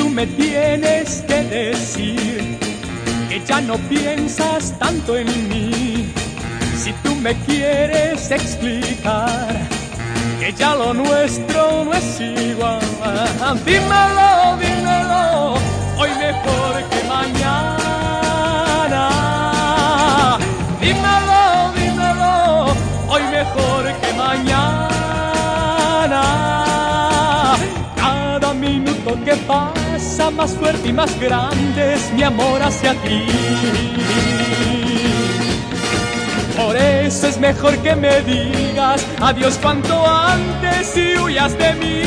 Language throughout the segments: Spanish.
me tienes que decir que ya no piensas tanto en mí, si tú me quieres explicar que ya lo nuestro no es igual, dímelo, dímelo, hoy mejor que mañana. Dímelo, dímelo, hoy mejor que mañana. Cada minuto que pasa más fuerte y más grande es mi amor hacia ti. Por eso es mejor que me digas adiós cuanto antes y huyas de mí.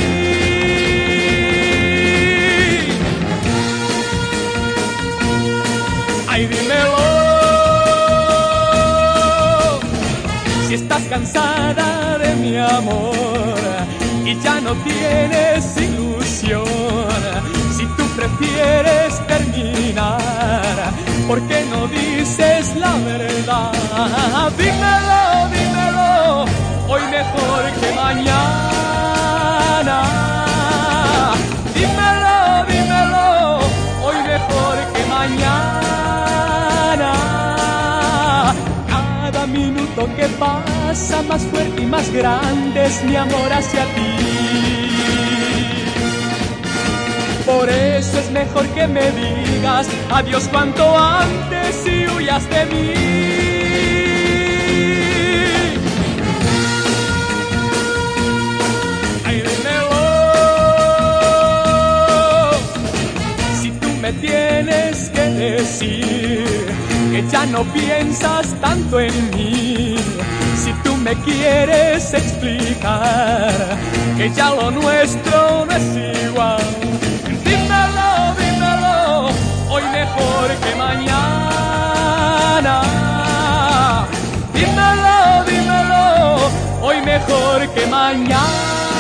Ay, dímelo, si estás cansada de mi amor y ya no tienes ilusión, si tú prefieres terminar, ¿por qué no dices la verdad? Dímelo, dímelo, hoy mejor que mañana. Dímelo, dímelo, hoy mejor que mañana. Cada minuto que pasa más fuerte y más grande es mi amor hacia ti. Por eso es mejor que me digas adiós cuanto antes y huyas de mí. Ay, dímelo, si tú me tienes que decir que ya no piensas tanto en mí, si tú me quieres explicar que ya lo nuestro no es igual. Dímelo, dímelo, hoy mejor que mañana. Dímelo, dímelo, hoy mejor que mañana.